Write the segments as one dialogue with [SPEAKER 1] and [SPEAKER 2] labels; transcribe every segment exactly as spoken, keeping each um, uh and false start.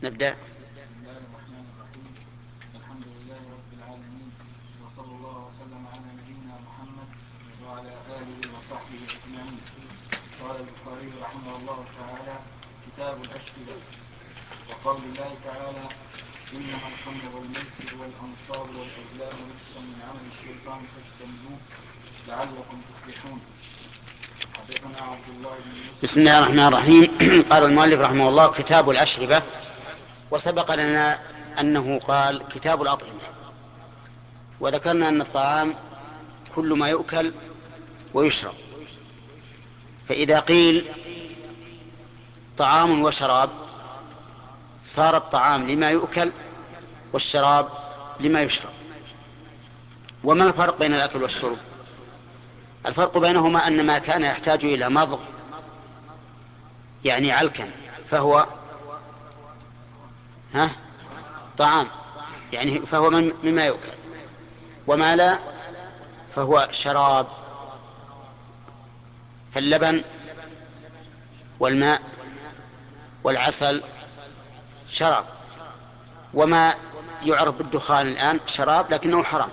[SPEAKER 1] نبدأ.
[SPEAKER 2] بسم الله الرحمن الرحيم. الحمد لله رب العالمين، وصلى الله وسلم على نبينا محمد وعلى آله وصحبه أجمعين. قال البخاري رحمه الله تعالى: كتاب الأشربة. وقول الله تعالى: إنما الخمر والميسر والأنصاب والأزلام رجس من عمل الشيطان فاجتنبوه لعلكم تفلحون. حدثنا عبد الله بن يوسف.
[SPEAKER 1] بسم الله الرحمن الرحيم. قال المؤلف رحمه الله: كتاب الأشربة. وسبق لنا أنه قال كتاب الأطعمة، وذكرنا أن الطعام كل ما يؤكل ويشرب، فإذا قيل طعام وشراب صار الطعام لما يؤكل والشراب لما يشرب. وما الفرق بين الأكل والشرب؟ الفرق بينهما أن ما كان يحتاج إلى مضغ يعني علكا فهو ها طعام، يعني فهو مما يؤكل، وما لا فهو شراب. فاللبن والماء والعسل شراب، وما يعرف بالدخان الآن شراب لكنه حرام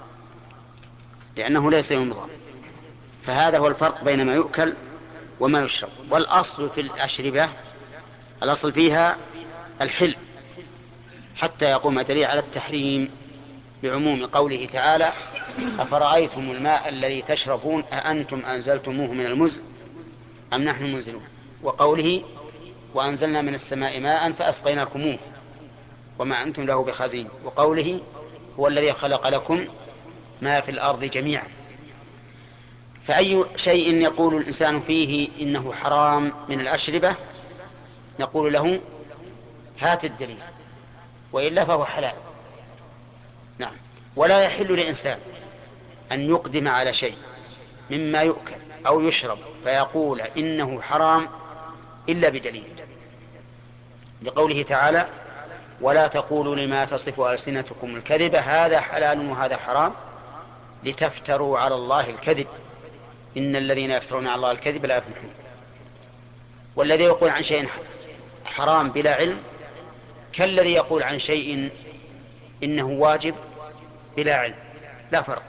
[SPEAKER 1] لأنه ليس يمضغ. فهذا هو الفرق بين ما يؤكل وما يشرب. والأصل في الأشربة الأصل فيها الحل حتى يقوم دليل على التحريم بعموم قوله تعالى: أفرأيتم الماء الذي تشربون أأنتم أنزلتموه من المزن أم نحن المنزلون. وقوله: وأنزلنا من السماء ماء فأسقيناكموه وما أنتم له بخازين. وقوله: هو الذي خلق لكم ما في الأرض جميعا. فأي شيء يقول الإنسان فيه إنه حرام من الأشربة نقول له: هات الدليل، وإلا فهو حلال. نعم. ولا يحل لإنسان أن يقدم على شيء مما يؤكل أو يشرب فيقول إنه حرام إلا بدليل، لقوله تعالى: ولا تقولوا لما تصف ألسنتكم الكذب هذا حلال وهذا حرام لتفتروا على الله الكذب إن الذين يفترون على الله الكذب لا يفلحون. والذي يقول عن شيء حرام بلا علم كالذي يقول عن شيء إنه واجب بلا علم، لا فرق.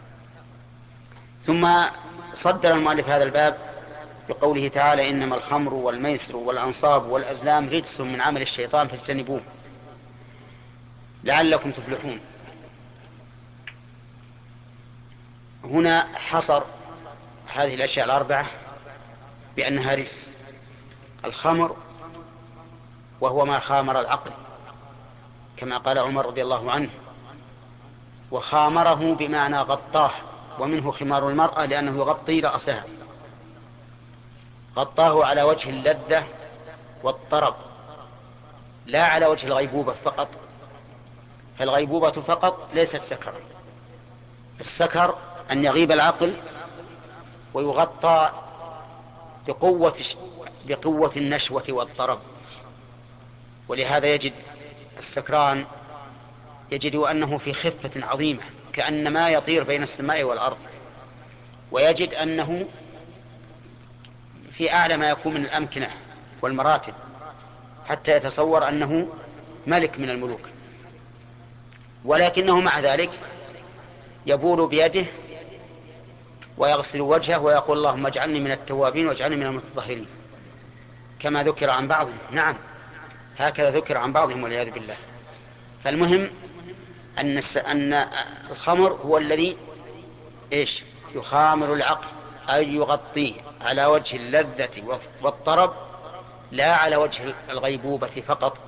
[SPEAKER 1] ثم صدر المؤلف هذا الباب بقوله تعالى: إنما الخمر والميسر والأنصاب والأزلام رجس من عمل الشيطان فاجتنبوه لعلكم تفلحون. هنا حصر هذه الأشياء الأربعة بأنها رجس. الخمر وهو ما خامر العقل كما قال عمر رضي الله عنه، وخامره بمعنى غطاه، ومنه خمار المرأة لأنه يغطي رأسها، غطاه على وجه اللذة والطرب لا على وجه الغيبوبة فقط. فالغيبوبة فقط ليست سكرا. السكر أن يغيب العقل ويغطى بقوة, بقوة النشوة والطرب. ولهذا يجد السكران يجد أنه في خفة عظيمة كأن ما يطير بين السماء والأرض، ويجد أنه في أعلى ما يكون من الأمكنة والمراتب حتى يتصور أنه ملك من الملوك، ولكنه مع ذلك يبول بيده ويغسل وجهه ويقول: اللهم اجعلني من التوابين واجعلني من المتطهرين، كما ذكر عن بعضهم. نعم، هكذا ذكر عن بعضهم والعياذ بالله. فالمهم أن أن الخمر هو الذي إيش يخامر العقل، أي يغطيه على وجه اللذة والطرب لا على وجه الغيبوبة فقط.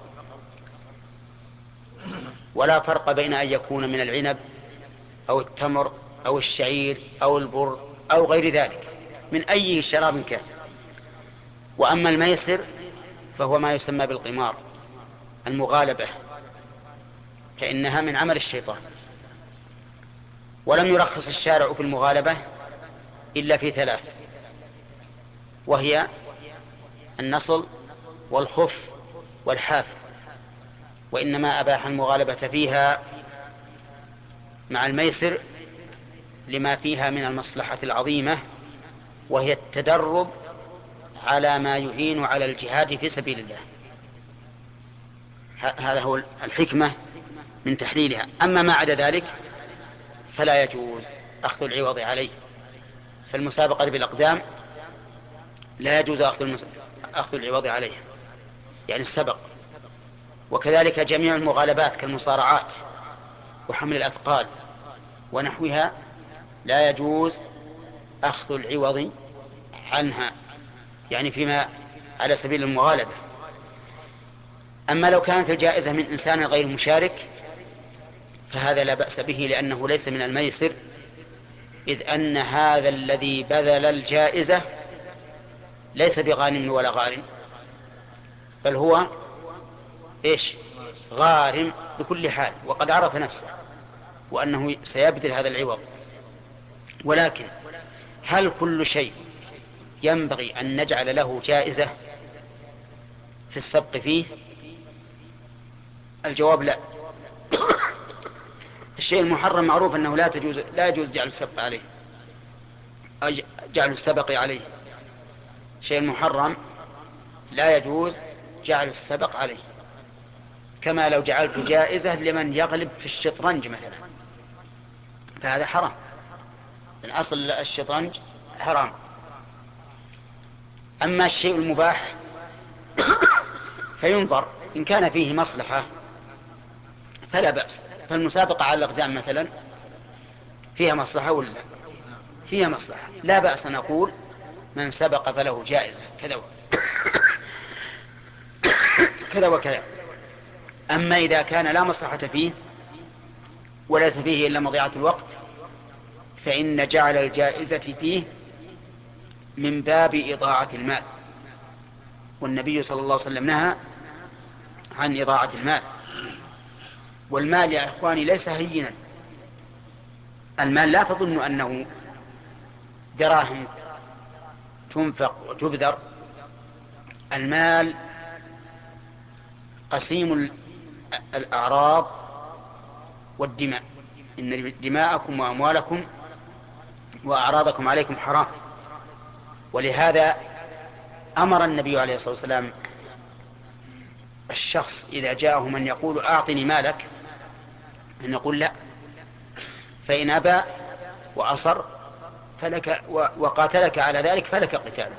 [SPEAKER 1] ولا فرق بين أن يكون من العنب أو التمر أو الشعير أو البر أو غير ذلك من أي شراب كان. وأما الميسر فهو ما يسمى بالقمار، المغالبة، فإنها من عمل الشيطان. ولم يرخص الشارع في المغالبة إلا في ثلاث، وهي النصل والخف والحافظ، وإنما أباح المغالبة فيها مع الميسر لما فيها من المصلحة العظيمة، وهي التدرب على ما يعين على الجهاد في سبيل الله. هذا هو الحكمة من تحليلها. أما ما عدا ذلك فلا يجوز أخذ العوض عليه. فالمسابقة بالأقدام لا يجوز أخذ, المس... أخذ العوض عليه، يعني السبق. وكذلك جميع المغالبات كالمصارعات وحمل الأثقال ونحوها لا يجوز أخذ العوض عنها، يعني فيما على سبيل المغالبة. أما لو كانت الجائزة من إنسان غير مشارك فهذا لا بأس به، لأنه ليس من الميسر، إذ أن هذا الذي بذل الجائزة ليس بغانم ولا غارم، بل هو إيش؟ غارم بكل حال، وقد عرف نفسه وأنه سيبذل هذا العوض. ولكن هل كل شيء ينبغي أن نجعل له جائزة في السبق فيه؟ الجواب لا. الشيء المحرم معروف أنه لا تجوز لا يجوز جعل السبق عليه، جعل السبق عليه. شيء المحرم لا يجوز جعل السبق عليه، كما لو جعلت جائزة لمن يغلب في الشطرنج مثلا، فهذا حرام، من أصل الشطرنج حرام. أما الشيء المباح فينظر إن كان فيه مصلحة فلا بأس. فالمسابقة على الأقدام مثلا فيها مصلحة ولا فيها مصلحة؟ لا بأس أن نقول من سبق فله جائزة كذا كذا وكذا. أما إذا كان لا مصلحة فيه وليس فيه إلا مضيعة الوقت فإن جعل الجائزة فيه من باب إضاعة المال، والنبي صلى الله عليه وسلم نهى عن إضاعة المال. والمال يا إخواني ليس هينا. المال لا تظن أنه دراهم تنفق وتبذر. المال قسيم الأعراض والدماء، إن دماءكم وأموالكم وأعراضكم عليكم حرام. ولهذا أمر النبي عليه الصلاة والسلام الشخص إذا جاءه من يقول أعطني مالك أن يقول لا، فإن أبى وأصر فلك وقاتلك على ذلك فلك قتال.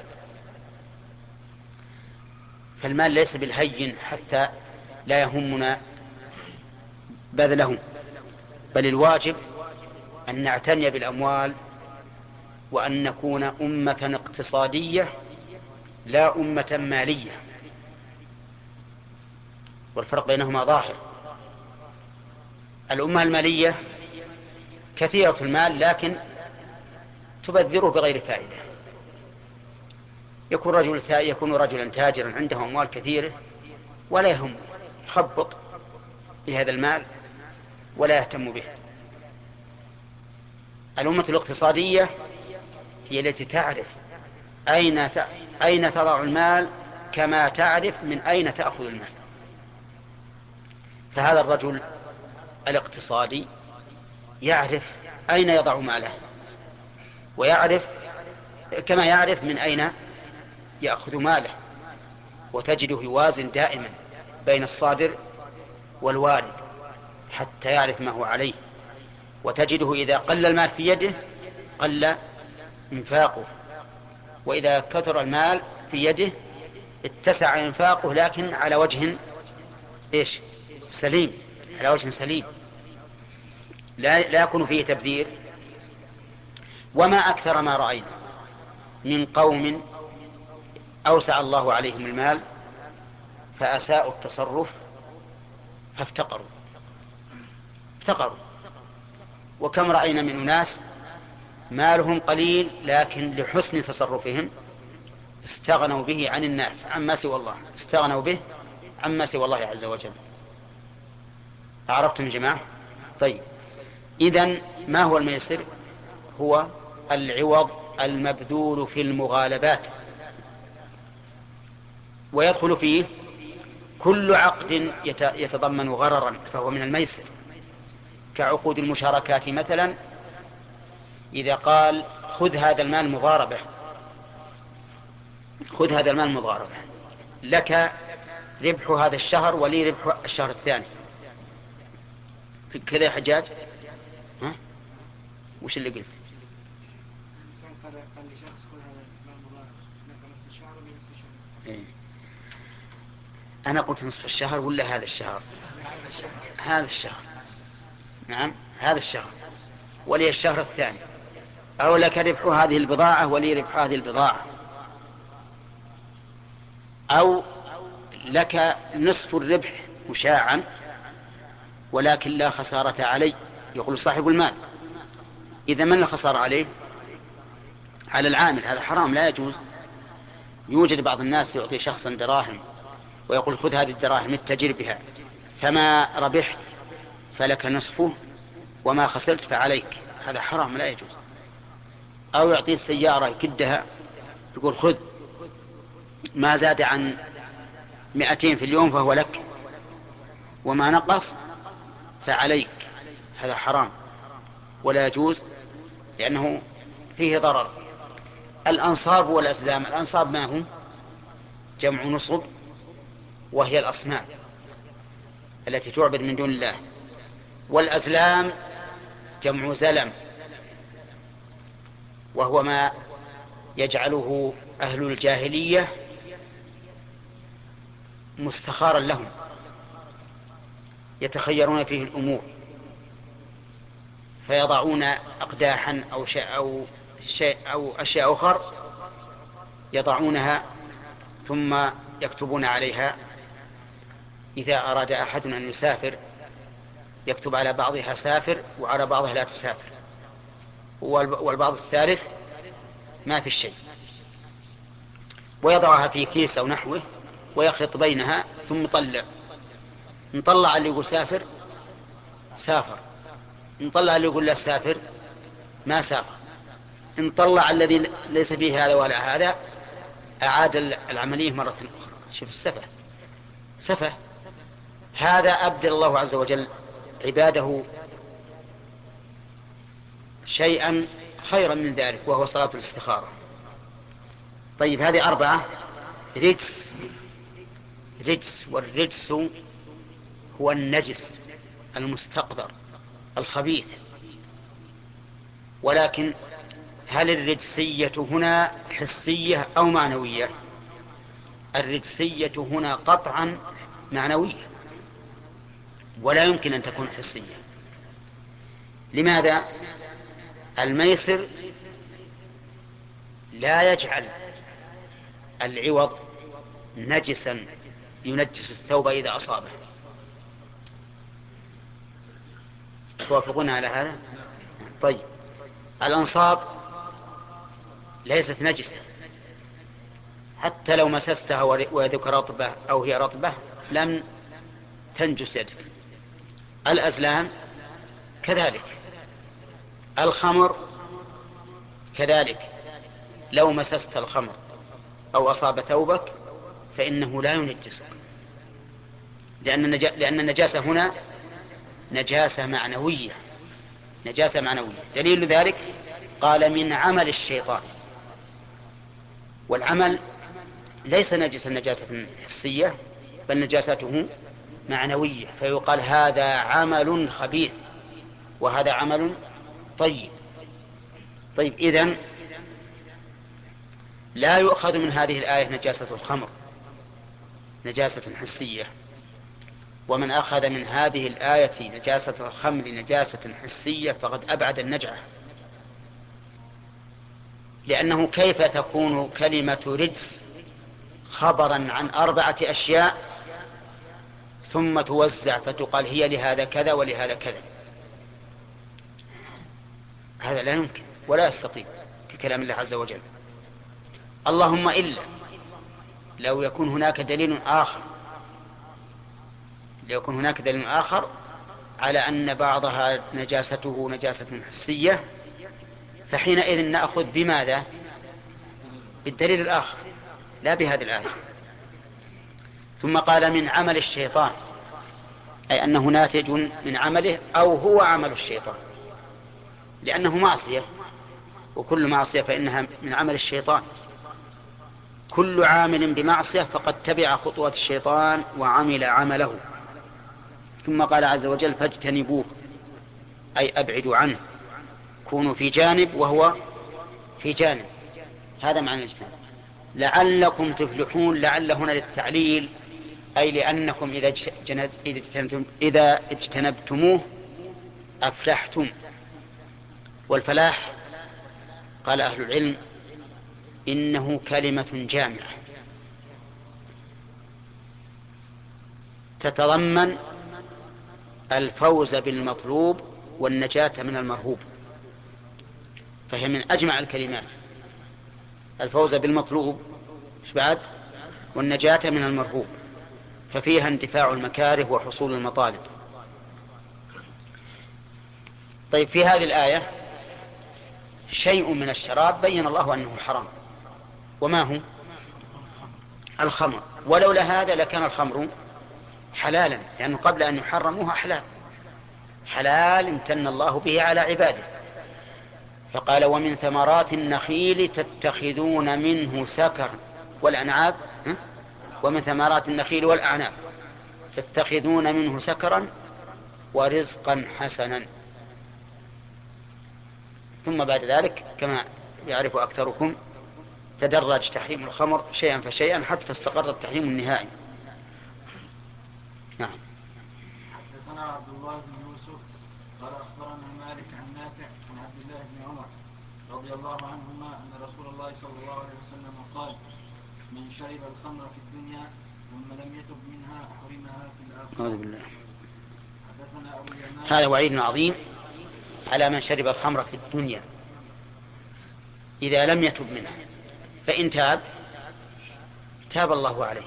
[SPEAKER 1] فالمال ليس بالهين حتى لا يهمنا بذله، بل الواجب أن نعتني بالأموال وأن نكون أمة اقتصادية لا أمة مالية، والفرق بينهما ظاهر. الأمة المالية كثيرة المال لكن تبذره بغير فائدة. يكون رجل يكون رجلا تاجرا عنده أموال كثيرة ولا يهم، يخبط بهذا المال ولا يهتم به. الأمة الاقتصادية هي التي تعرف أين أين تضع المال كما تعرف من أين تأخذ المال. فهذا الرجل الاقتصادي يعرف أين يضع ماله، ويعرف كما يعرف من أين يأخذ ماله، وتجده يوازن دائما بين الصادر والوارد حتى يعرف ما هو عليه. وتجده إذا قل المال في يده قل انفاقه، وإذا كثر المال في يده اتسع انفاقه لكن على وجه إيش؟ سليم، على وجه سليم لا, لا يكون فيه تبذير. وما أكثر ما رأينا من قوم أوسع الله عليهم المال فأساءوا التصرف فافتقروا افتقروا وكم رأينا من أناس مالهم قليل لكن لحسن تصرفهم استغنوا به عن الناس عما سوى الله، استغنوا به عما سوى الله عز وجل. عرفتم يا جماعة؟ طيب، إذن ما هو الميسر؟ هو العوض المبذول في المغالبات، ويدخل فيه كل عقد يتضمن غررا فهو من الميسر، كعقود المشاركات مثلا. إذا قال خذ هذا المال مضاربة، خذ هذا المال مضاربة لك ربح هذا الشهر ولي ربح الشهر الثاني. كذا يا حجاج؟ ها؟ وش اللي قلت؟ إيه؟ أنا قلت نصف الشهر ولا هذا الشهر؟ هذا الشهر. نعم هذا الشهر ولي الشهر الثاني. أو لك ربح هذه البضاعة ولي ربح هذه البضاعة، أو لك نصف الربح مشاعا ولكن لا خسارة علي، يقول صاحب المال. إذا من الخسارة عليه؟ على العامل. هذا حرام لا يجوز. يوجد بعض الناس يعطي شخصا دراهم ويقول خذ هذه الدراهم اتجر بها، فما ربحت فلك نصفه وما خسرت فعليك. هذا حرام لا يجوز. أو يعطي السيارة يكدها يقول خذ ما زاد عن مئتين في اليوم فهو لك وما نقص فعليك. هذا حرام ولا يجوز لأنه فيه ضرر. الأنصاب والأزلام. الأنصاب ما هم؟ جمع نصب، وهي الأصنام التي تعبد من دون الله. والأزلام جمع زلم، وهو ما يجعله أهل الجاهلية مستخارا لهم، يتخيرون فيه الأمور، فيضعون أقداحا أو شيء أو, شيء أو أشياء أخر يضعونها ثم يكتبون عليها. إذا أراد أحد أن يسافر يكتب على بعضها سافر وعلى بعضها لا تسافر، والبعض الثالث ما في شيء، ويضعها في كيس أو نحوه ويخلط بينها ثم يطلع. نطلع اللي يقول سافر سافر، نطلع اللي يقول لا سافر ما سافر، نطلع الذي ليس فيه هذا ولا هذا أعاد العملية مرة أخرى. شوف السفه سفه. هذا أبدل الله عز وجل عباده شيئا خيرا من ذلك وهو صلاة الاستخارة. طيب هذه أربعة. رجس. رجس، والرجس هو النجس المستقذر الخبيث. ولكن هل الرجسية هنا حسية أو معنوية؟ الرجسية هنا قطعا معنوية ولا يمكن أن تكون حسية. لماذا؟ الميسر لا يجعل العوض نجسا ينجس الثوب إذا أصابه. توافقون على هذا؟ طيب الأنصاب ليست نجسة حتى لو مسستها ويدك رطبة أو هي رطبة لم تنجس يدك. الأزلام كذلك. الخمر كذلك، لو مسست الخمر أو أصاب ثوبك فإنه لا ينجسك، لأن لأن النجاسة هنا نجاسة معنوية. نجاسة معنوية. دليل ذلك قال من عمل الشيطان. والعمل ليس نجسا نجاسة حسية بل نجاسته معنوية، فيقال هذا عمل خبيث وهذا عمل طيب. طيب إذن لا يؤخذ من هذه الآية نجاسة الخمر نجاسة حسية، ومن أخذ من هذه الآية نجاسة الخمر نجاسة حسية فقد أبعد النجعة. لأنه كيف تكون كلمة رجس خبرا عن أربعة أشياء ثم توزع فتقال هي لهذا كذا ولهذا كذا؟ هذا لا يمكن ولا يستطيع في كلام الله عز وجل. اللهم إلا لو يكون هناك دليل آخر لو يكون هناك دليل آخر على أن بعضها نجاسته نجاسة حسية فحينئذ نأخذ بماذا؟ بالدليل الآخر لا بهذه الآية. ثم قال من عمل الشيطان، أي أنه ناتج من عمله أو هو عمل الشيطان، لأنه معصية وكل معصية فإنها من عمل الشيطان. كل عامل بمعصية فقد تبع خطوات الشيطان وعمل عمله. ثم قال عز وجل فاجتنبوه، أي أبعدوا عنه، كونوا في جانب وهو في جانب، هذا معنى الاجتناب. لعلكم تفلحون، لعل هنا للتعليل، أي لأنكم إذا اجتنبتم إذا اجتنبتموه أفلحتم. والفلاح قال أهل العلم إنه كلمة جامعة تتضمن الفوز بالمطلوب والنجاة من المرهوب، فهي من أجمع الكلمات، الفوز بالمطلوب بعد والنجاة من المرهوب، ففيها اندفاع المكاره وحصول المطالب. طيب، في هذه الآية شيء من الشراب بين الله أنه حرام، وما هو؟ الخمر. ولولا هذا لكان الخمر حلالا، لأنه قبل أن يحرموها حلال، حلال امتن الله به على عباده. فقال ومن ثمرات النخيل تتخذون منه سكرا والأعناب، ومن ثمرات النخيل والأعناب تتخذون منه سكرا ورزقا حسنا. ثم بعد ذلك كما يعرف أكثركم تدرج تحريم الخمر شيئا فشيئا حتى استقر التحريم النهائي. نعم.
[SPEAKER 2] حدثنا عبد الله بن يوسف قال أخبرنا مالك عن نافع عن عبد الله بن عمر رضي الله عنهما أن رسول الله صلى الله عليه وسلم قال من شرب الخمر في الدنيا ثم لم يتب منها حرمها في الآخرة.
[SPEAKER 1] أعوذ بالله.
[SPEAKER 2] حدثنا أبو اليمان.
[SPEAKER 1] هذا وعيد عظيم على من شرب الخمر في الدنيا إذا لم يتب منها، فإن تاب تاب الله عليه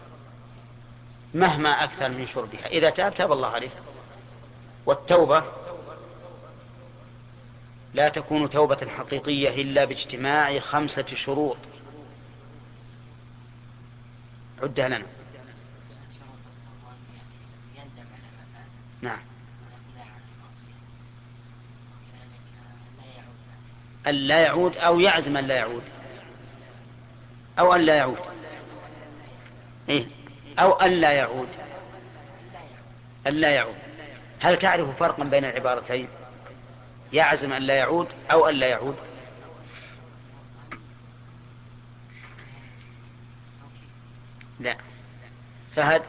[SPEAKER 1] مهما أكثر من شربها، إذا تاب تاب الله عليه. والتوبة لا تكون توبة حقيقية إلا باجتماع خمسة شروط عدها لنا. نعم. أن لا يعود أو يعزم أن لا يعود أو أن لا يعود إيه؟ أو أن لا يعود أن لا يعود. هل تعرف فرقا بين العبارتين؟ يعزم أن لا يعود أو أن لا يعود؟ لا. فهد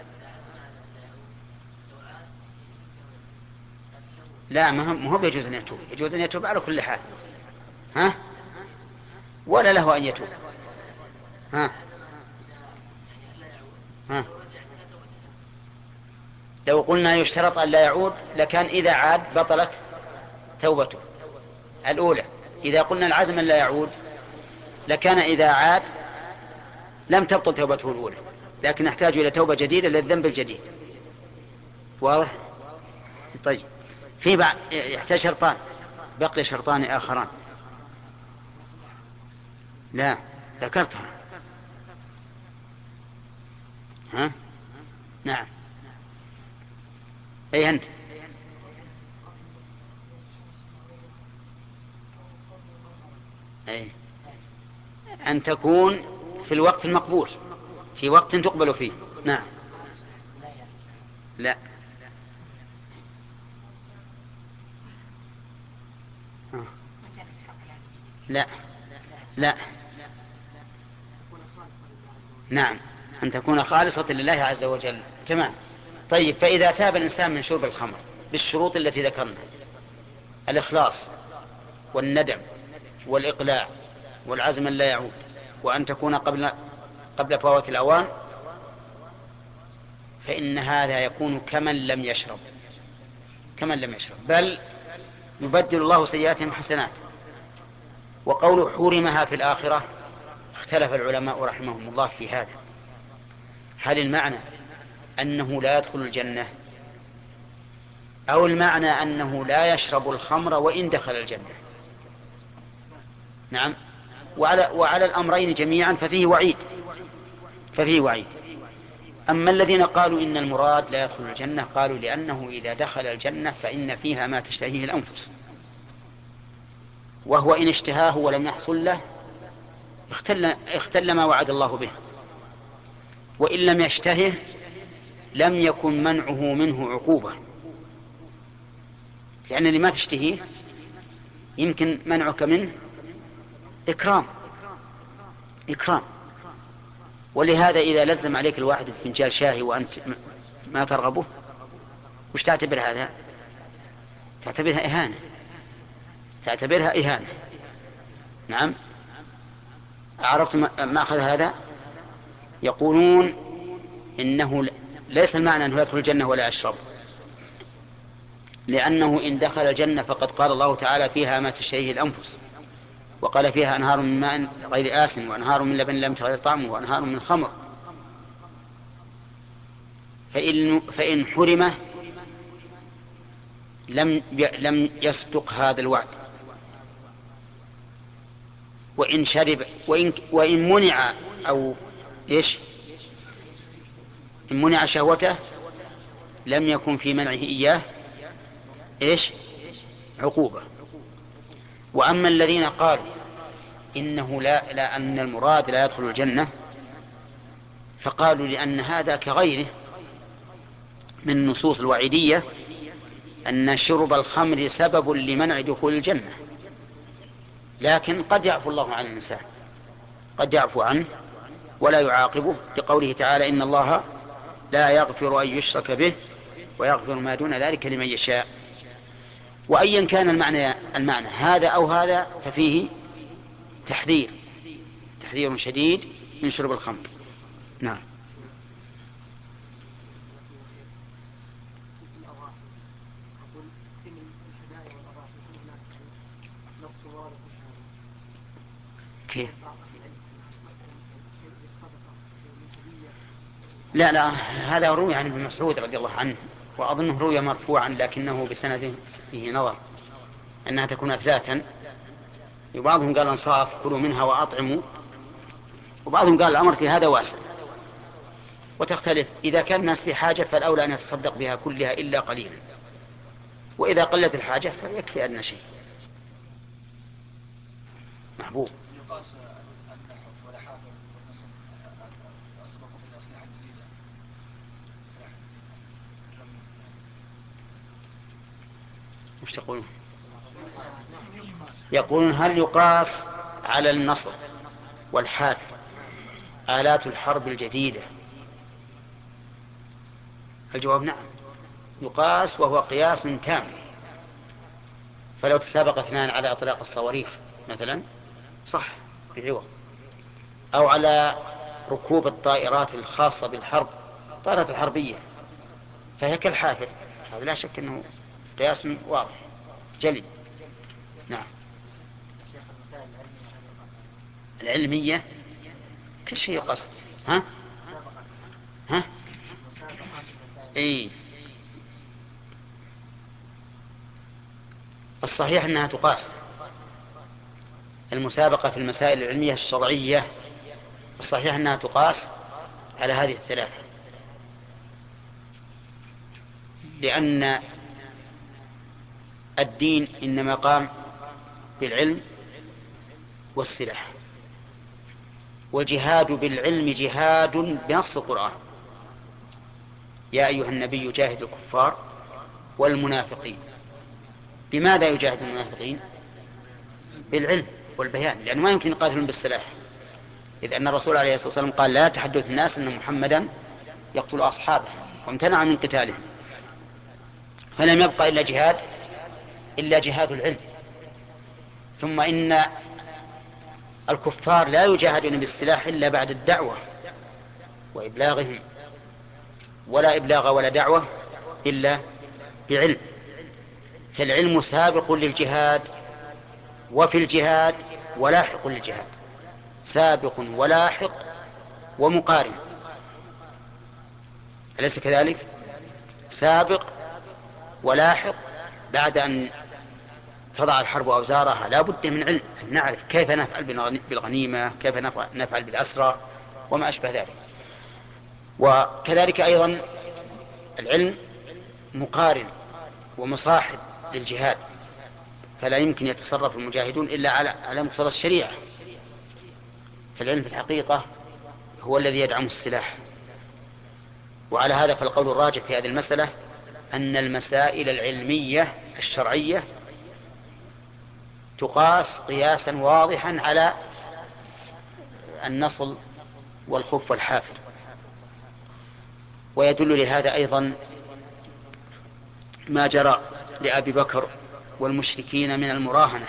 [SPEAKER 1] لا، ما هو يجوز أن يتوب، يجوز أن يتوب على كل حال، ها؟ ولا له أن يتوب، ها؟ ها؟ لو قلنا يشترط أن لا يعود لكان إذا عاد بطلت توبته الأولى. إذا قلنا العزم أن لا يعود لكان إذا عاد لم تبطل توبته الأولى، لكن نحتاج إلى توبة جديدة للذنب الجديد. واضح؟ طيب، في بعض يحتاج شرطان، بقي شرطان آخران. لا، ذكرتها. ها؟ نعم. أي أنت؟ أي أن تكون في الوقت المقبول، في وقت تقبل فيه. نعم. لا. لا. لا. نعم، أن تكون خالصة لله عز وجل. تمام. طيب، فإذا تاب الإنسان من شرب الخمر بالشروط التي ذكرنا، الإخلاص والندم والإقلاع والعزم لا يعود، وأن تكون قبل قبل فوات الأوان، فإن هذا يكون كمن لم يشرب، كمن لم يشرب، بل يبدل الله سيئاتهم حسنات. وقول حرمها في الآخرة اختلف العلماء رحمهم الله في هذا، هل المعنى أنه لا يدخل الجنة، أو المعنى أنه لا يشرب الخمر وإن دخل الجنة؟ نعم. وعلى, وعلى الأمرين جميعا ففيه وعيد، ففيه وعيد. أما الذين قالوا إن المراد لا يدخل الجنة، قالوا لأنه إذا دخل الجنة فإن فيها ما تشتهيه الأنفس، وهو إن اشتهاه ولم يحصل له اختل, اختل ما وعد الله به. وإن لم يشتهه لم يكن منعه منه عقوبة، لأن اللي ما تشتهيه يمكن منعك منه إكرام إكرام. ولهذا إذا لزم عليك الواحد بفنجان شاهي وأنت ما ترغبه، وش تعتبر هذا؟ تعتبرها إهانة، تعتبرها إهانة. نعم. عرفت ما أخذ هذا؟ يقولون إنه ليس المعنى أنه يدخل الجنة ولا يشرب، لأنه إن دخل الجنة فقد قال الله تعالى فيها ما تشتهيه الأنفس، وقال فيها أنهار من ماء غير آسن وأنهار من لبن لم يتغير طعمه وأنهار من خمر. فإن, فإن حرمه لم لم يصدق هذا الوعد. وإن شرب وإن, وإن منع أو إيش إن منع شهوته لم يكن في منعه إياه إيش عقوبة. وأما الذين قالوا إنه لا, لا أن المراد لا يدخل الجنة، فقالوا لأن هذا كغيره من النصوص الوعيدية أن شرب الخمر سبب لمنع دخول الجنة، لكن قد يعفو الله عن الإنسان، قد يعفو عنه ولا يعاقبه، لقوله تعالى إن الله لا يغفر أن يشرك به ويغفر ما دون ذلك لمن يشاء. وأيا كان المعنى, المعنى هذا أو هذا ففيه تحذير تحذير شديد من شرب الخمر. نعم. كيف؟ لا لا هذا روي عن ابن مسعود رضي الله عنه، وأظنه روي مرفوعا لكنه بسند فيه نظر أنها تكون أثلاثا. وبعضهم قال انصاف كلوا منها وأطعموا، وبعضهم قال الأمر في هذا واسع، وتختلف. إذا كان الناس في حاجة فالأولى أن يتصدق بها كلها إلا قليلا، وإذا قلت الحاجة فيكفي أدنى شيء. محبوب. وش تقولون؟ يقولون هل يقاس على النصر والحافر آلات الحرب الجديدة؟ الجواب نعم، يقاس، وهو قياس تام. فلو تسابق اثنان على إطلاق الصواريخ مثلا صح بعوض، أو على ركوب الطائرات الخاصة بالحرب، الطائرات الحربية، فهي كالحافر. هذا لا شك أنه قياس واضح جلي. نعم. العلمية كل شيء يقاس. ها ها اي الصحيح أنها تقاس. المسابقة في المسائل العلمية الشرعية الصحيح أنها تقاس على هذه الثلاثة، لأن الدين إنما قام بالعلم والسلاح، والجهاد بالعلم جهاد بنص القرآن. يا أيها النبي جاهد الكفار والمنافقين. بماذا يجاهد المنافقين؟ بالعلم والبيان، لأنه ما يمكن يقاتلون بالسلاح، إذ أن الرسول عليه الصلاة والسلام قال لا تحدث الناس أن محمدا يقتل أصحابه، وامتنع من قتالهم. فلم يبقى إلا جهاد إلا جهاد العلم. ثم إن الكفار لا يجاهدون بالسلاح إلا بعد الدعوة وإبلاغهم، ولا إبلاغ ولا دعوة إلا بعلم. فالعلم سابق للجهاد، وفي الجهاد ولاحق للجهاد، سابق ولاحق ومقارن، أليس كذلك؟ سابق ولاحق. بعد أن تضع الحرب أوزارها لا بد من علم، أن نعرف كيف نفعل بالغنيمة، كيف نفعل بالأسرى وما أشبه ذلك. وكذلك أيضا العلم مقارن ومصاحب للجهاد، فلا يمكن يتصرف المجاهدون إلا على على مقتضى الشريعة. فالعلم في الحقيقة هو الذي يدعم السلاح. وعلى هذا فالقول الراجح في هذه المسألة أن المسائل العلمية الشرعية تقاس قياسا واضحا على النصل والخف والحافر. ويدل لهذا أيضا ما جرى لأبي بكر والمشركين من المراهنة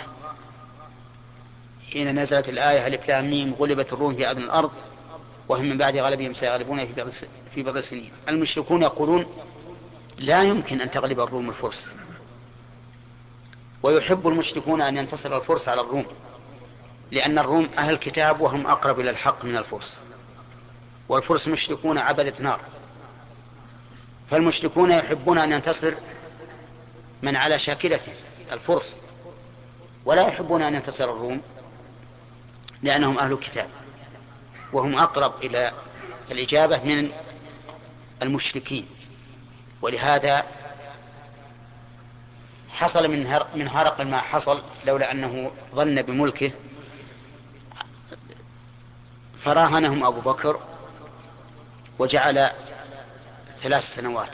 [SPEAKER 1] حين نزلت الآية ألف لام ميم غلبت الروم في أدنى الأرض وهم من بعد غلبهم سيغلبون في بضع سنين. المشركون يقولون لا يمكن أن تغلب الروم الفرس، ويحب المشركون أن ينتصر الفرس على الروم، لأن الروم أهل كتاب وهم أقرب إلى الحق من الفرس، والفرس مشركون عبدة نار. فالمشركون يحبون أن ينتصر من على شاكلته الفرس، ولا يحبون أن ينتصر الروم لأنهم أهل كتاب وهم أقرب إلى الإجابة من المشركين. ولهذا حصل من هرقل ما حصل لولا أنه ظن بملكه، فراهنهم أبو بكر وجعل ثلاث سنوات.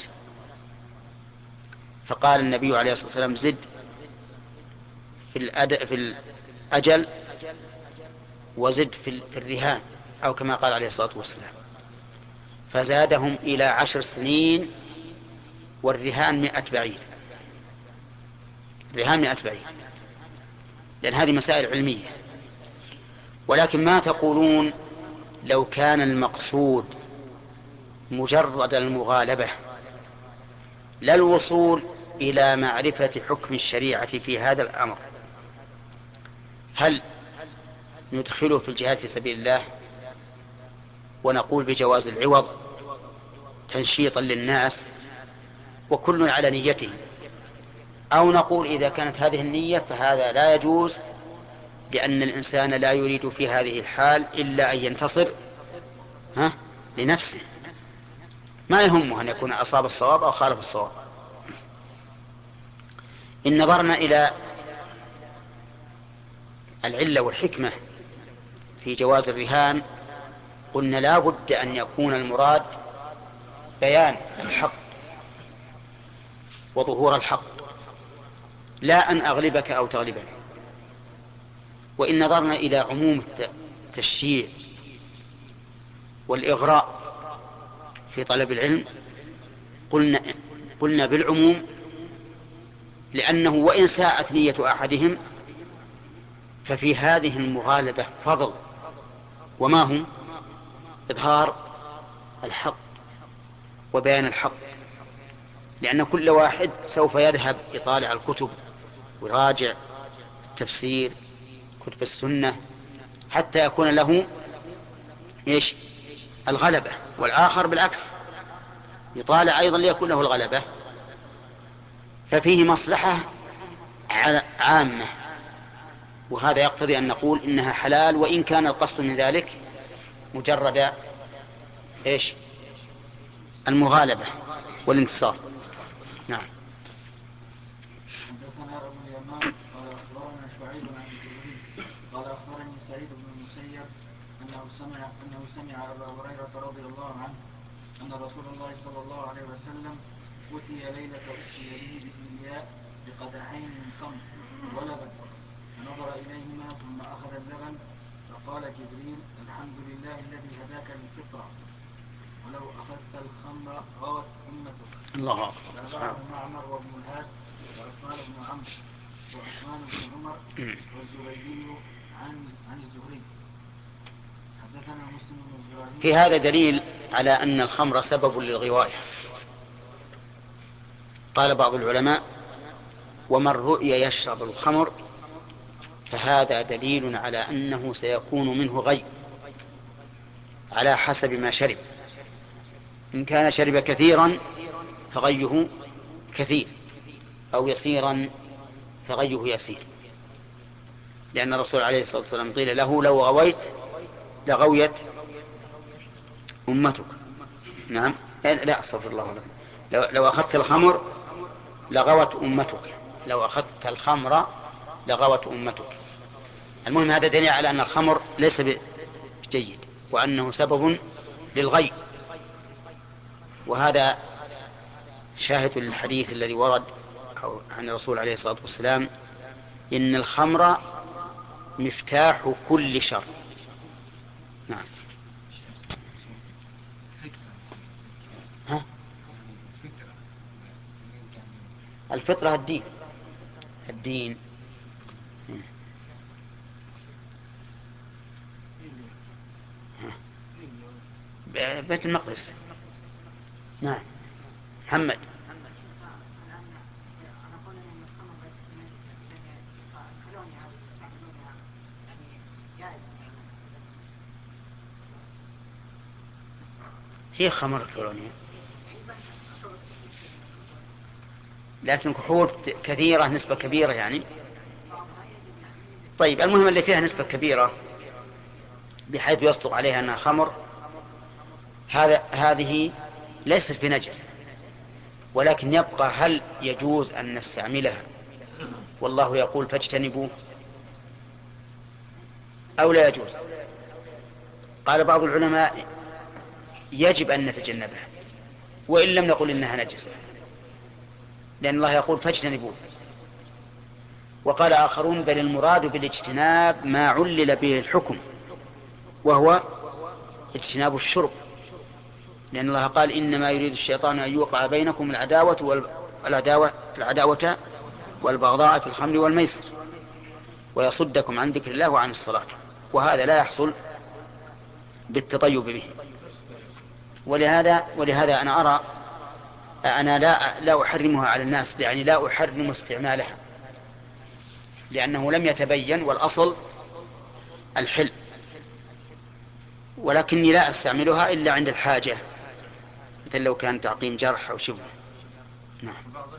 [SPEAKER 1] فقال النبي عليه الصلاة والسلام زد في, الأد... في الأجل وزد في الرهان، أو كما قال عليه الصلاة والسلام. فزادهم إلى عشر سنين، والرهان مئة بعير. الرهان مئة بعير، لأن هذه مسائل علمية. ولكن ما تقولون لو كان المقصود مجرد المغالبة لا الوصول إلى معرفة حكم الشريعة في هذا الأمر، هل ندخله في الجهاد في سبيل الله ونقول بجواز العوض تنشيطا للناس وكل على نيته، أو نقول إذا كانت هذه النية فهذا لا يجوز، لأن الإنسان لا يريد في هذه الحال إلا أن ينتصر ها لنفسه، ما يهمه أن يكون أصاب الصواب أو خالف الصواب. إن نظرنا إلى العلة والحكمة في جواز الرهان قلنا لا بد أن يكون المراد بيان الحق وظهور الحق، لا أن أغلبك أو تغلبني. وإن نظرنا إلى عموم التشجيع والإغراء في طلب العلم قلنا, قلنا بالعموم، لأنه وإن ساءت نية أحدهم ففي هذه المغالبة فضل، وما هو إظهار الحق وبيان الحق، لأن كل واحد سوف يذهب يطالع الكتب ويراجع التفسير كتب السنة حتى يكون له إيش الغلبة، والآخر بالعكس يطالع أيضا ليكون له الغلبة. ففيه مصلحة عامة، وهذا يقتضي أن نقول إنها حلال، وإن كان القصد من ذلك مجرد إيش المغالبة والانتصار. نعم.
[SPEAKER 2] حدثنا أبو اليمان قال أخبرنا شعيب عن الزهري قال أخبرني سعيد بن المسيب أنه سمع أنه سمع أبا هريرة رضي الله عنه أن رسول الله صلى الله عليه وسلم أتي ليلة أسري به بإلياء بقدحين من خمر ولبن، فنظر إليهما ثم أخذ اللبن فقال جبريل الحمد لله الذي هداك للفطرة، ولو أخذت الخمر غوت أمتك.
[SPEAKER 1] الله أكبر.
[SPEAKER 2] تابعه معمر وابن الهاد وعثمان بن عمرو وعثمان بن عمر والزبيدي عن عن الزهري. حدثنا مسلم بن إبراهيم.
[SPEAKER 1] في هذا دليل على أن الخمر سبب للغواية. قال بعض العلماء ومن رؤي يشرب الخمر فهذا دليل على أنه سيكون منه غي على حسب ما شرب. إن كان شرب كثيرا فغيه كثير، أو يسيرا فغيه يسير، لأن الرسول عليه الصلاة والسلام قيل له لو غويت لغويت أمتك. نعم لا أستغفر الله لكم. لو, لو أخذت الخمر لغوت أمتك، لو أخذت الخمر لغوت أمتك. المهم هذا دليل على أن الخمر ليس جيد، وأنه سبب للغي. وهذا شاهد للحديث الذي ورد عن الرسول عليه الصلاة والسلام: إن الخمر مفتاح كل شر. نعم. ها؟ الفطرة الدين الدين بيت المقدس. نعم. محمد. هي خمر الكولونيا، لكن كحول كثيرة، نسبة كبيرة يعني. طيب، المهم اللي فيها نسبة كبيرة بحيث يصدق عليها أنها خمر، هذا هذه ليست بنجس، ولكن يبقى هل يجوز أن نستعملها والله يقول فاجتنبوه أو لا يجوز؟ قال بعض العلماء يجب أن نتجنبها وإن لم نقل إنها نجسة، لأن الله يقول فاجتنبوه. وقال آخرون بل المراد بالاجتناب ما علل به الحكم، وهو اجتناب الشرب، لأن الله قال إنما يريد الشيطان أن يوقع بينكم العداوة والعداوة العداوة والبغضاء في الخمر والميسر ويصدكم عن ذكر الله وعن الصلاة، وهذا لا يحصل بالتطيب به. ولهذا ولهذا أنا أرى أنا لا لا أحرمها على الناس، يعني لا أحرم استعمالها، لأنه لم يتبين، والأصل الحل، ولكني لا أستعملها إلا عند الحاجة، مثل لو كان تعقيم جرح أو شبه. نعم.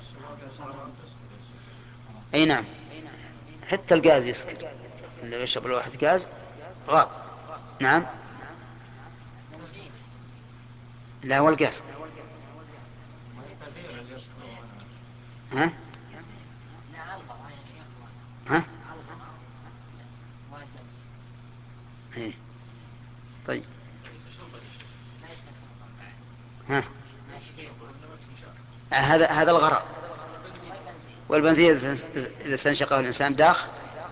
[SPEAKER 1] أي نعم، حتى الغاز يسكر، اللي يشرب الواحد غاز غاب. نعم. لا، والغاز. ها؟ ها؟ إيه. طيب. ها؟ هذا هذا الغرض. والبنزين إذا استنشقه الإنسان داخ.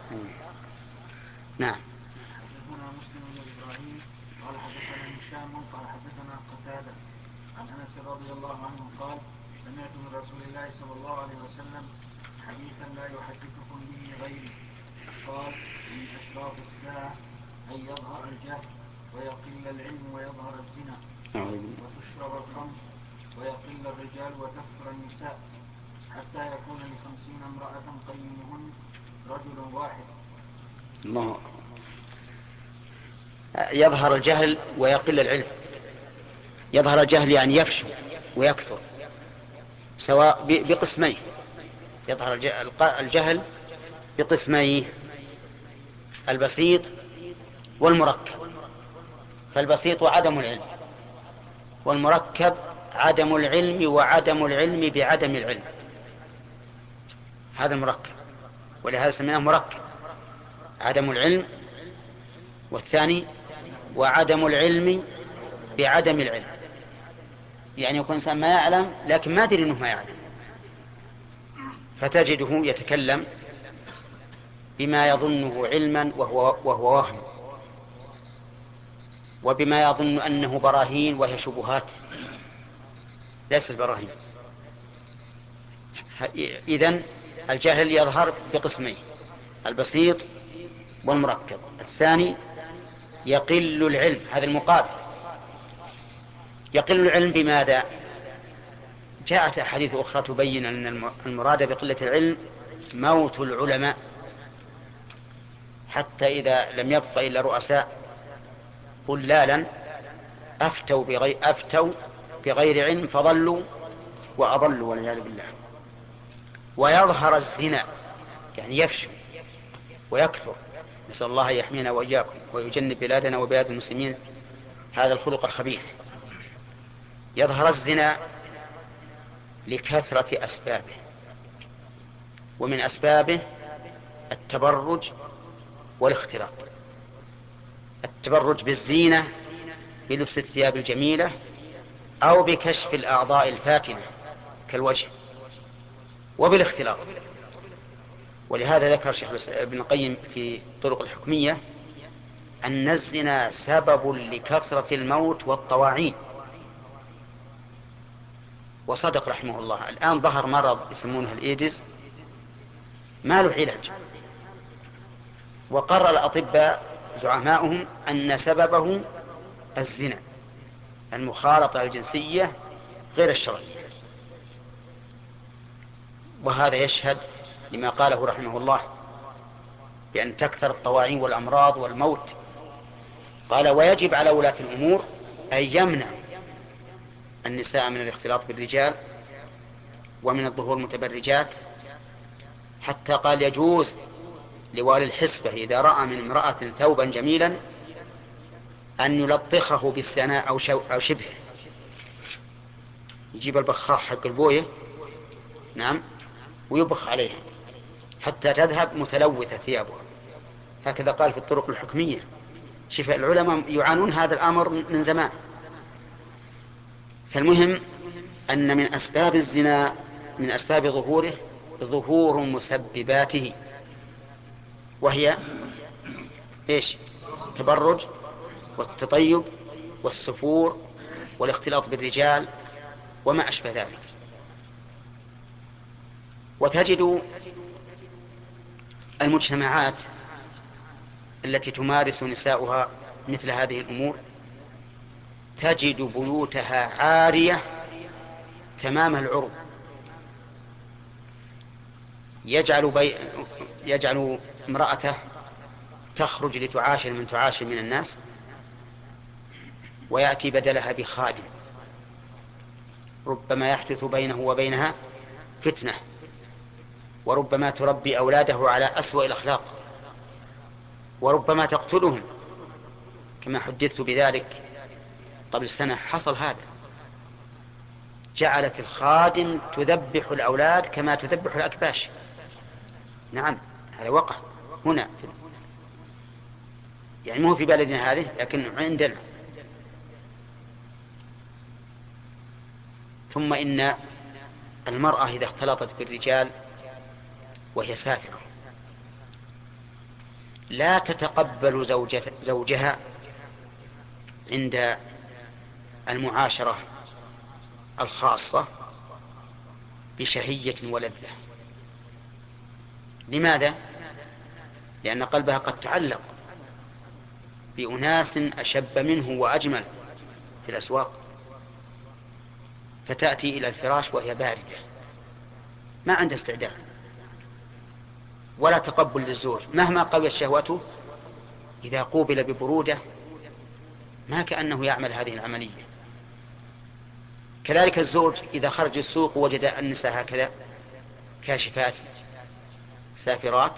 [SPEAKER 1] نعم.
[SPEAKER 2] حدثنا مسلم بن إبراهيم قال حدثنا هشام قال حدثنا قتادة عن أنس رضي الله عنه قال سمعت من رسول الله صلى الله عليه وسلم حديثا لا يحدثكم به غيري، قال من أشراط الساعة أن يظهر الجهل ويقل العلم ويظهر الزنا وتشرب الخمر ويقل الرجال وتكثر النساء حتى يكون لخمسين امرأة قيمهن رجل واحد.
[SPEAKER 1] الله. يظهر الجهل ويقل العلم. يظهر الجهل يعني يفشو ويكثر، سواء بقسميه. يظهر الجهل بقسميه: البسيط والمركب. فالبسيط عدم العلم، والمركب عدم العلم وعدم العلم بعدم العلم، هذا المركب، ولهذا سميناه مركب. عدم العلم، والثاني وعدم العلم بعدم العلم، يعني يكون إنسان ما يعلم لكن ما أدري أنه ما يعلم، فتجده يتكلم بما يظنه علما وهو, وهو وهم، وبما يظن أنه براهين وهي شبهات ليست براهين. إذن الجهل يظهر بقسمين: البسيط والمركب. الثاني يقل العلم، هذا المقابل. يقل العلم بماذا؟ جاءت أحاديث أخرى تبين أن المراد بقلة العلم موت العلماء، حتى إذا لم يبق إلا رؤساء ضلالا أفتوا بغير, أفتوا بغير علم فضلوا وأضلوا والعياذ بالله. ويظهر الزنا، يعني يفشو ويكثر، نسأل الله يحمينا وإياكم ويجنب بلادنا وبلاد المسلمين هذا الخلق الخبيث. يظهر الزنا لكثرة أسبابه، ومن أسبابه التبرج والاختلاط. التبرج بالزينة بلبس الثياب الجميلة أو بكشف الأعضاء الفاتنة كالوجه وبالاختلاط. ولهذا ذكر شيخ ابن القيم في طرق الحكمية أن الزنا سبب لكثرة الموت والطواعين. وصدق رحمه الله. الآن ظهر مرض يسمونه الإيدز ما له علاج، وقرر الأطباء زعماؤهم أن سببه الزنا، المخالطة الجنسية غير الشرعية. وهذا يشهد لما قاله رحمه الله بأن تكثر الطواعين والأمراض والموت. قال: ويجب على ولاة الأمور أن يمنعوا النساء من الاختلاط بالرجال ومن الظهور المتبرجات، حتى قال: يجوز لوالي الحسبة إذا رأى من امرأة ثوبا جميلا أن يلطخه بالسناء أو, أو شبهه، يجيب البخاخ حق البوية، نعم، ويبخ عليها حتى تذهب متلوثة ثيابها. هكذا قال في الطرق الحكمية. شوف العلماء يعانون هذا الأمر من زمان. فالمهم أن من أسباب الزنا، من أسباب ظهوره، ظهور مسبباته، وهي إيش؟ التبرج والتطيب والسفور والاختلاط بالرجال وما أشبه ذلك. وتجد المجتمعات التي تمارس نساؤها مثل هذه الأمور تجد بيوتها عارية تمام العرب، يجعل, بي... يجعل امرأته تخرج لتعاشر من تعاشر من الناس، ويأتي بدلها بخادم، ربما يحدث بينه وبينها فتنة، وربما تربي أولاده على أسوأ الأخلاق، وربما تقتلهم، كما حدثت بذلك قبل سنة. حصل هذا، جعلت الخادم تذبح الأولاد كما تذبح الأكباش. نعم، هذا وقع هنا، يعني مو في بلدنا هذه لكن عندنا. ثم إن المرأة إذا اختلطت بالرجال وهي سافرة لا تتقبل زوجها عند المعاشرة الخاصة بشهية ولذة. لماذا؟ لأن قلبها قد تعلق بأناس أشب منه وأجمل في الأسواق، فتأتي إلى الفراش وهي باردة، ما عندها استعداد ولا تقبل للزوج مهما قويت شهوته. إذا قوبل ببرودة ما كأنه يعمل هذه العملية. كذلك الزوج إذا خرج السوق وجد النساء هكذا كاشفات سافرات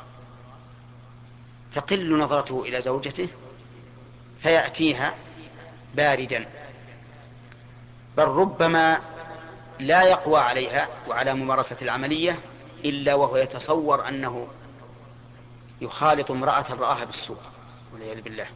[SPEAKER 1] تقل نظرته إلى زوجته فيأتيها باردا، بل ربما لا يقوى عليها وعلى ممارسة العملية إلا وهو يتصور أنه يخالط امرأة رآها بالسوق والعياذ بالله.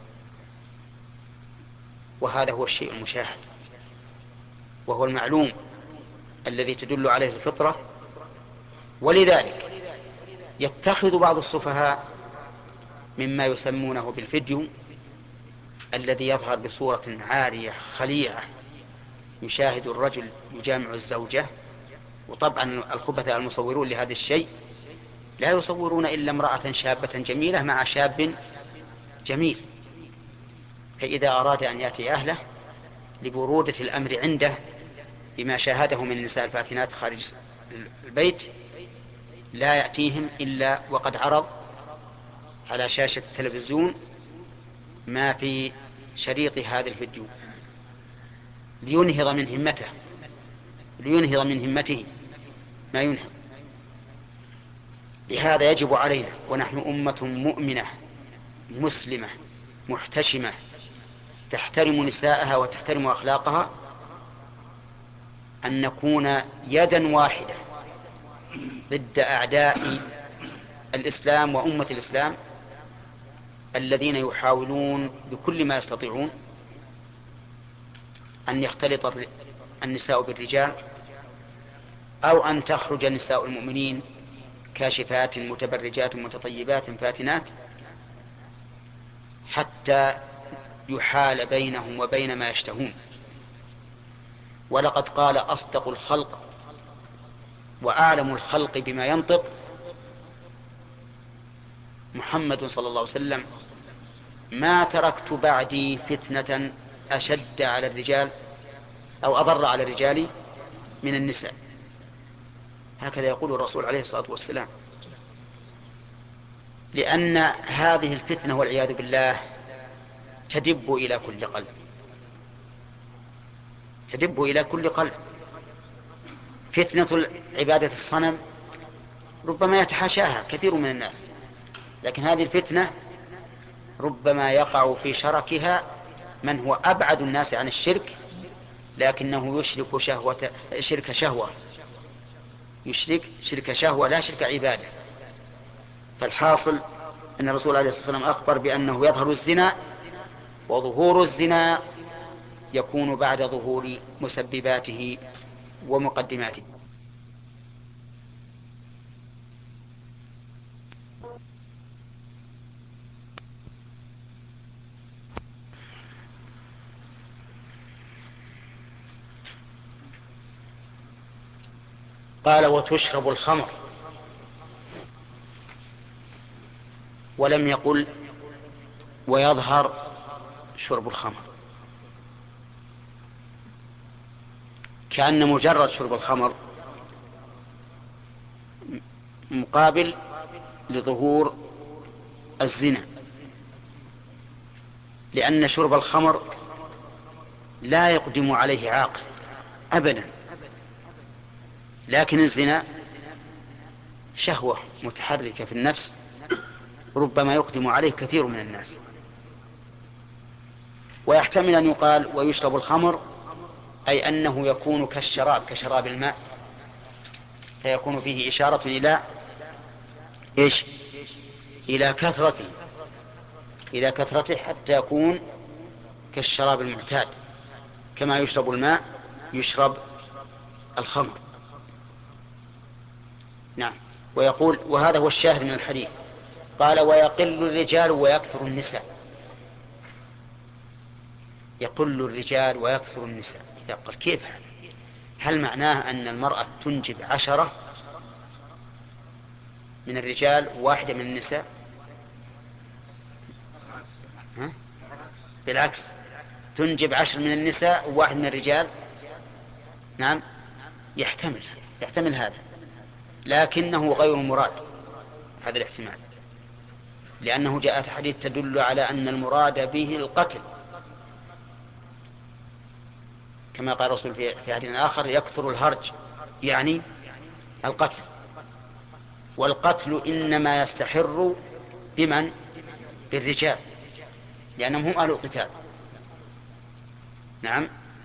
[SPEAKER 1] وهذا هو الشيء المشاهد، وهو المعلوم الذي تدل عليه الفطرة. ولذلك يتخذ بعض السفهاء مما يسمونه بالفيديو الذي يظهر بصورة عارية خليعة، يشاهد الرجل يجامع الزوجة. وطبعا الخبثاء المصورون لهذا الشيء لا يصورون إلا امرأة شابة جميلة مع شاب جميل، فإذا أراد أن يأتي أهله لبرودة الأمر عنده بما شاهده من النساء الفاتنات خارج البيت لا يأتيهم إلا وقد عرض على شاشة التلفزيون ما في شريط هذا الفيديو لينهض من همته لينهض من همته ما ينهض. لهذا يجب علينا ونحن أمة مؤمنة مسلمة محتشمة تحترم نساءها وتحترم أخلاقها أن نكون يدا واحدة ضد أعداء الإسلام وأمة الإسلام الذين يحاولون بكل ما يستطيعون أن يختلط النساء بالرجال، أو أن تخرج نساء المؤمنين كاشفات متبرجات متطيبات فاتنات، حتى يحال بينهم وبين ما يشتهون. ولقد قال أصدق الخلق وأعلم الخلق بما ينطق محمد صلى الله عليه وسلم: ما تركت بعدي فتنة أشد على الرجال أو أضر على الرجال من النساء. هكذا يقول الرسول عليه الصلاة والسلام، لأن هذه الفتنة والعياذ بالله تدب إلى كل قلب، تدب إلى كل قلب. فتنة عبادة الصنم ربما يتحاشاها كثير من الناس، لكن هذه الفتنة ربما يقع في شركها من هو أبعد الناس عن الشرك، لكنه يشرك شهوة شرك شهوة يشرك شرك شهوة لا شرك عبادة. فالحاصل أن الرسول عليه الصلاة والسلام أخبر بأنه يظهر الزنا، وظهور الزنا يكون بعد ظهور مسبباته ومقدماته. قال: وتشرب الخمر، ولم يقل ويظهر شرب الخمر، كأن مجرد شرب الخمر مقابل لظهور الزنا، لأن شرب الخمر لا يقدم عليه عاقل أبدا، لكن الزنا شهوة متحركة في النفس ربما يقدم عليه كثير من الناس. ويحتمل أن يقال ويشرب الخمر أي أنه يكون كالشراب، كشراب الماء، فيكون فيه إشارة إلى إيش؟ إلى كثرته، إلى كثرته حتى يكون كالشراب المعتاد، كما يشرب الماء يشرب الخمر. نعم. ويقول، وهذا هو الشاهد من الحديث، قال: ويقل الرجال ويكثر النساء. يقل الرجال ويكثر النساء، إذا قال كيف هذا؟ هل معناه أن المرأة تنجب عشرة من الرجال وواحدة من النساء؟ ها؟ بالعكس، تنجب عشر من النساء وواحد من الرجال. نعم، يحتمل يحتمل هذا، لكنه غير مراد هذا الاحتمال، لأنه جاءت حديث تدل على أن المراد به القتل، كما قال الرسول في حديث آخر: يكثر الهرج، يعني القتل. والقتل إنما يستحر بمن؟ بالرجال، لأنهم هم أهل القتال. نعم.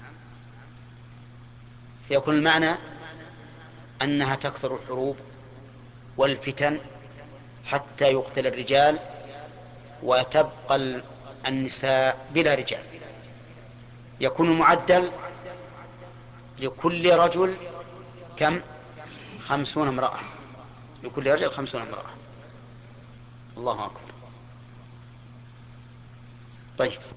[SPEAKER 1] فيكون المعنى أنها تكثر الحروب والفتن حتى يقتل الرجال وتبقى النساء بلا رجال. يكون المعدل لكل رجل كم؟ خمسون امرأة، لكل رجل خمسون امرأة. الله أكبر. طيب.